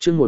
chương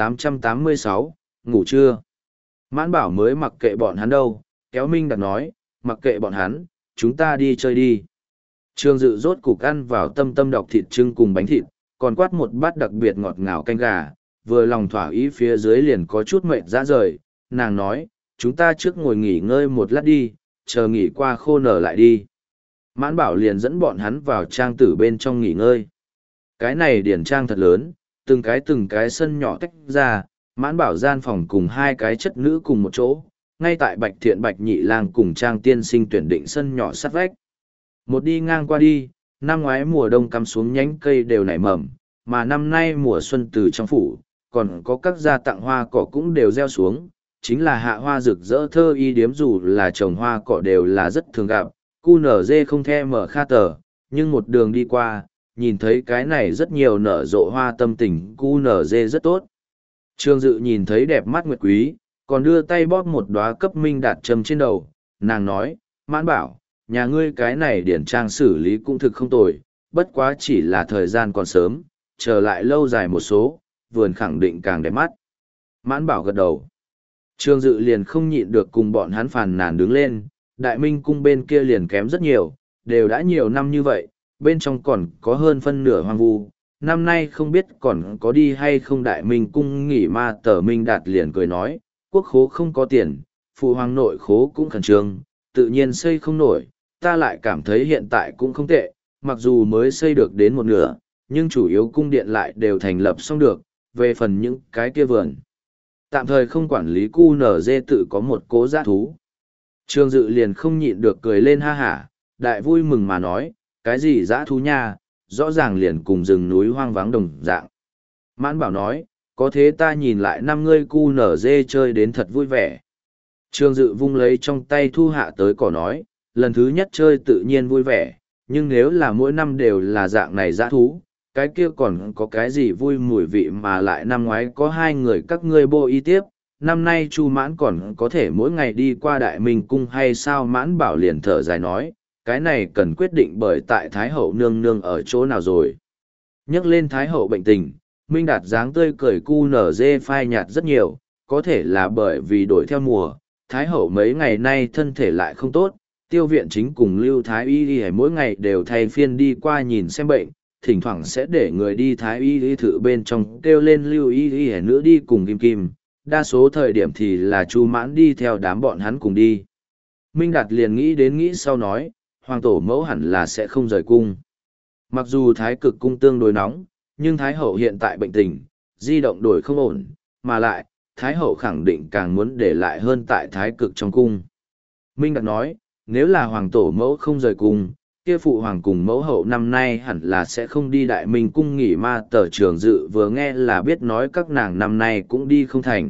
1886, ngủ trưa. Mãn Bảo mới mặc kệ bọn hắn đâu, kéo Minh Đạt nói, mặc kệ bọn hắn, chúng ta đi chơi đi. Trương Dự rốt cục ăn vào tâm tâm đọc thịt trưng cùng bánh thịt, còn quát một bát đặc biệt ngọt ngào canh gà, vừa lòng thỏa ý phía dưới liền có chút mệt ra rời. Nàng nói, chúng ta trước ngồi nghỉ ngơi một lát đi, chờ nghỉ qua khô nở lại đi. Mãn Bảo liền dẫn bọn hắn vào trang tử bên trong nghỉ ngơi. Cái này điển trang thật lớn, từng cái sân nhỏ tách ra, Mãn Bảo gian phòng cùng hai cái chất nữ cùng một chỗ, ngay tại Bạch Thiện Bạch Nhị Lang cùng Trang Tiên Sinh tuyển định sân nhỏ sát vách. Một đi ngang qua đi, năm ngoái mùa đông cắm xuống nhánh cây đều nảy mầm, mà năm nay mùa xuân từ trong phủ, còn có các gia tặng hoa cỏ cũng đều gieo xuống, chính là hạ hoa rực rỡ thơ y điếm, dù là trồng hoa cỏ đều là rất thường gặp, cu nở dê không the mở kha tờ, nhưng một đường đi qua, nhìn thấy cái này rất nhiều nở rộ hoa, tâm tình cu nở dê rất tốt. Trương Dự nhìn thấy đẹp mắt Nguyệt Quý, còn đưa tay bóp một đóa cấp Minh Đạt trầm trên đầu, nàng nói, Mãn Bảo, nhà ngươi cái này điển trang xử lý cũng thực không tồi, bất quá chỉ là thời gian còn sớm, chờ lại lâu dài một số, vườn khẳng định càng đẹp mắt. Mãn Bảo gật đầu. Trương Dự liền không nhịn được cùng bọn hắn phàn nàn đứng lên, Đại Minh cung bên kia liền kém rất nhiều, đều đã nhiều năm như vậy, bên trong còn có hơn phân nửa hoang vu. Năm nay không biết còn có đi hay không. Đại Minh cung nghỉ ma tờ Minh Đạt liền cười nói, quốc khố không có tiền, phụ hoàng nội khố cũng khẩn trương, tự nhiên xây không nổi, ta lại cảm thấy hiện tại cũng không tệ, mặc dù mới xây được đến một nửa, nhưng chủ yếu cung điện lại đều thành lập xong được, về phần những cái kia vườn. Tạm thời không quản lý cu nở dê tự có một cố giã thú. Trương Dự liền không nhịn được cười lên ha hả, đại vui mừng mà nói, cái gì giã thú nha, rõ ràng liền cùng rừng núi hoang vắng đồng dạng. Mãn Bảo nói, có thế ta nhìn lại năm ngươi cu nở dê chơi đến thật vui vẻ. Trương Dự vung lấy trong tay thu hạ tới cỏ nói, lần thứ nhất chơi tự nhiên vui vẻ, nhưng nếu là mỗi năm đều là dạng này dã thú, cái kia còn có cái gì vui mùi vị, mà lại năm ngoái có hai người các ngươi bô y tiếp, năm nay Chu Mãn còn có thể mỗi ngày đi qua Đại Minh cung hay sao? Mãn Bảo liền thở dài nói, cái này cần quyết định bởi tại Thái Hậu nương nương ở chỗ nào rồi. Nhắc lên Thái Hậu bệnh tình, Minh Đạt dáng tươi cười cu nở dê phai nhạt rất nhiều, có thể là bởi vì đổi theo mùa, Thái Hậu mấy ngày nay thân thể lại không tốt, Tiêu Viện Chính cùng Lưu Thái Y đi mỗi ngày đều thay phiên đi qua nhìn xem bệnh, thỉnh thoảng sẽ để người đi Thái Y đi thử bên trong kêu lên Lưu Y đi nữa đi cùng Kim Kim, đa số thời điểm thì là Chu Mãn đi theo đám bọn hắn cùng đi. Minh Đạt liền nghĩ sau nói, Hoàng tổ mẫu hẳn là sẽ không rời cung. Mặc dù Thái Cực cung tương đối nóng, nhưng Thái Hậu hiện tại bệnh tình, di động đổi không ổn, mà lại, Thái Hậu khẳng định càng muốn để lại hơn tại Thái Cực trong cung. Minh Đạt nói, nếu là Hoàng tổ mẫu không rời cung, kia phụ hoàng cùng mẫu hậu năm nay hẳn là sẽ không đi Đại Minh cung nghỉ ma tờ. Trường Dự vừa nghe là biết nói các nàng năm nay cũng đi không thành.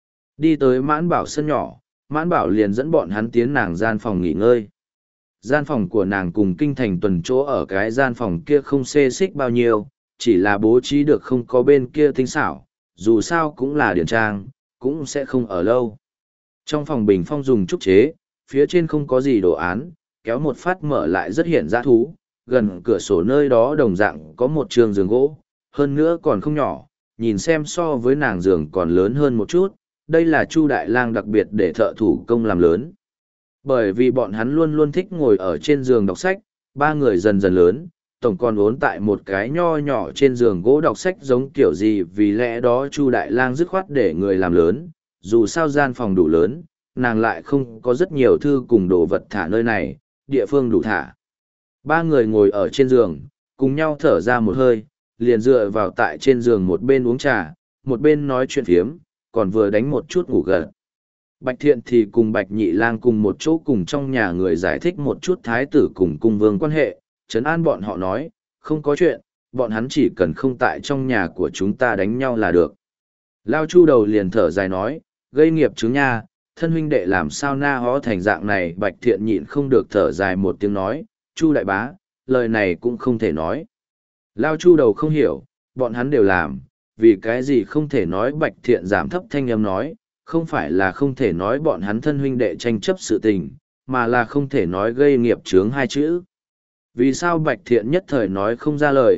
Đi tới Mãn Bảo sân nhỏ, Mãn Bảo liền dẫn bọn hắn tiến nàng gian phòng nghỉ ngơi. Gian phòng của nàng cùng kinh thành tuần chỗ ở cái gian phòng kia không xê xích bao nhiêu, chỉ là bố trí được không có bên kia tinh xảo, dù sao cũng là điển trang, cũng sẽ không ở lâu. Trong phòng bình phong dùng trúc chế, phía trên không có gì đồ án, kéo một phát mở lại rất hiện dã thú, gần cửa sổ nơi đó đồng dạng có một trường giường gỗ, hơn nữa còn không nhỏ, nhìn xem so với nàng giường còn lớn hơn một chút, đây là Chu Đại Lang đặc biệt để thợ thủ công làm lớn. Bởi vì bọn hắn luôn luôn thích ngồi ở trên giường đọc sách, ba người dần dần lớn, tổng còn vốn tại một cái nho nhỏ trên giường gỗ đọc sách giống kiểu gì, vì lẽ đó Chu Đại Lang dứt khoát để người làm lớn, dù sao gian phòng đủ lớn, nàng lại không có rất nhiều thư cùng đồ vật thả nơi này, địa phương đủ thả. Ba người ngồi ở trên giường, cùng nhau thở ra một hơi, liền dựa vào tại trên giường một bên uống trà, một bên nói chuyện phiếm, còn vừa đánh một chút ngủ gật. Bạch Thiện thì cùng Bạch Nhị Lang cùng một chỗ cùng trong nhà người giải thích một chút thái tử cùng cung vương quan hệ, trấn an bọn họ nói, không có chuyện, bọn hắn chỉ cần không tại trong nhà của chúng ta đánh nhau là được. Lao Chu đầu liền thở dài nói, gây nghiệp chứng nha, thân huynh đệ làm sao na hó thành dạng này. Bạch Thiện nhịn không được thở dài một tiếng nói, Chu đại bá, lời này cũng không thể nói. Lao Chu đầu không hiểu, bọn hắn đều làm, vì cái gì không thể nói. Bạch Thiện giảm thấp thanh âm nói, không phải là không thể nói bọn hắn thân huynh đệ tranh chấp sự tình, mà là không thể nói gây nghiệp chướng hai chữ. Vì sao Bạch Thiện nhất thời nói không ra lời,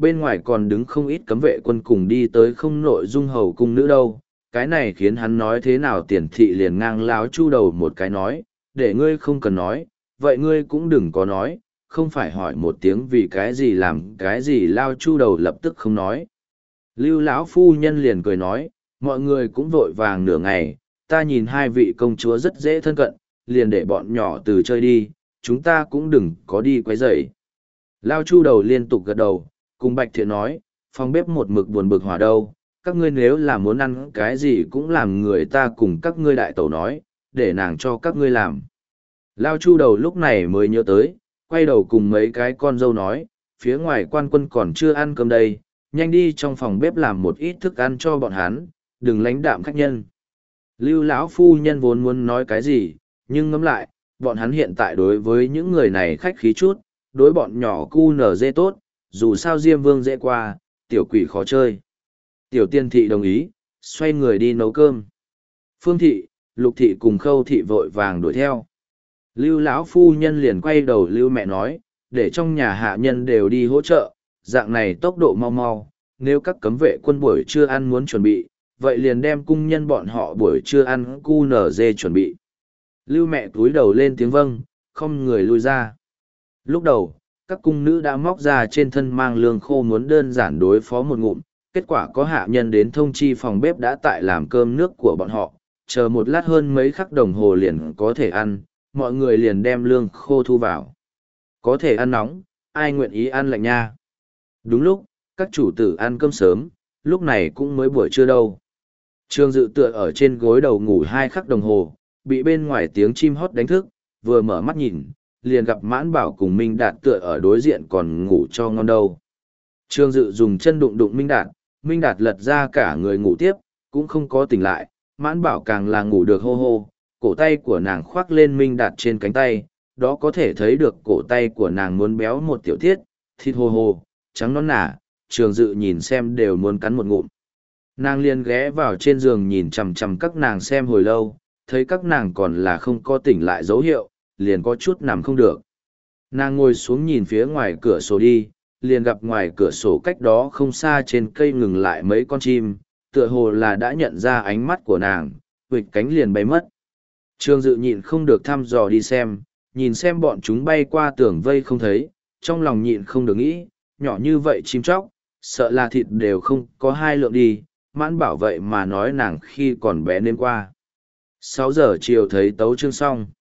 bên ngoài còn đứng không ít cấm vệ quân cùng đi tới không nội dung hầu cung nữ đâu. Cái này khiến hắn nói thế nào Tiền thị liền ngang láo chu đầu một cái nói, để ngươi không cần nói, vậy ngươi cũng đừng có nói, không phải hỏi một tiếng vì cái gì làm cái gì. Lao chu đầu lập tức không nói. Lưu lão phu nhân liền cười nói, mọi người cũng vội vàng nửa ngày, ta nhìn hai vị công chúa rất dễ thân cận, liền để bọn nhỏ từ chơi đi, chúng ta cũng đừng có đi quấy rầy. Lao chu đầu liên tục gật đầu, cùng Bạch Thiện nói, phòng bếp một mực buồn bực hỏa đâu, các ngươi nếu là muốn ăn cái gì cũng làm người ta cùng các ngươi đại tẩu nói, để nàng cho các ngươi làm. Lao chu đầu lúc này mới nhớ tới, quay đầu cùng mấy cái con dâu nói, phía ngoài quan quân còn chưa ăn cơm đây, nhanh đi trong phòng bếp làm một ít thức ăn cho bọn hắn, đừng lánh đạm khách nhân. Lưu lão phu nhân vốn muốn nói cái gì, nhưng ngẫm lại, bọn hắn hiện tại đối với những người này khách khí chút, đối bọn nhỏ cu nở dê tốt, dù sao Diêm Vương dễ qua, tiểu quỷ khó chơi. Tiểu Tiên thị đồng ý, xoay người đi nấu cơm. Phương thị, Lục thị cùng Khâu thị vội vàng đuổi theo. Lưu lão phu nhân liền quay đầu Lưu mẹ nói, để trong nhà hạ nhân đều đi hỗ trợ, dạng này tốc độ mau mau, nếu các cấm vệ quân buổi trưa ăn muốn chuẩn bị, vậy liền đem cung nhân bọn họ buổi trưa ăn cu nở dê chuẩn bị. Lưu mẹ cúi đầu lên tiếng vâng, không người lui ra. Lúc đầu, các cung nữ đã móc ra trên thân mang lương khô muốn đơn giản đối phó một ngụm, kết quả có hạ nhân đến thông chi phòng bếp đã tại làm cơm nước của bọn họ, chờ một lát hơn mấy khắc đồng hồ liền có thể ăn, mọi người liền đem lương khô thu vào. Có thể ăn nóng, ai nguyện ý ăn lạnh nha. Đúng lúc, các chủ tử ăn cơm sớm, lúc này cũng mới buổi trưa đâu. Trương Dự tựa ở trên gối đầu ngủ 2 khắc đồng hồ, bị bên ngoài tiếng chim hót đánh thức, vừa mở mắt nhìn, liền gặp Mãn Bảo cùng Minh Đạt tựa ở đối diện còn ngủ cho ngon đâu. Trương Dự dùng chân đụng đụng Minh Đạt lật ra cả người ngủ tiếp, cũng không có tỉnh lại, Mãn Bảo càng là ngủ được hô hô, cổ tay của nàng khoác lên Minh Đạt trên cánh tay, đó có thể thấy được cổ tay của nàng muốn béo một tiểu thiết, thịt hồ hồ, trắng nõn nả, Trương Dự nhìn xem đều muốn cắn một ngụm. Nàng liền ghé vào trên giường nhìn chằm chằm các nàng xem hồi lâu, thấy các nàng còn là không có tỉnh lại dấu hiệu, liền có chút nằm không được. Nàng ngồi xuống nhìn phía ngoài cửa sổ đi, liền gặp ngoài cửa sổ cách đó không xa trên cây ngừng lại mấy con chim, tựa hồ là đã nhận ra ánh mắt của nàng, huỵch cánh liền bay mất. Trương Dự nhịn không được thăm dò đi xem, nhìn xem bọn chúng bay qua tường vây không thấy, trong lòng nhịn không được nghĩ, nhỏ như vậy chim chóc, sợ là thịt đều không có 2 lượng đi, Mãn Bảo vậy mà nói nàng khi còn bé nên qua. 6 giờ chiều thấy tấu chương xong.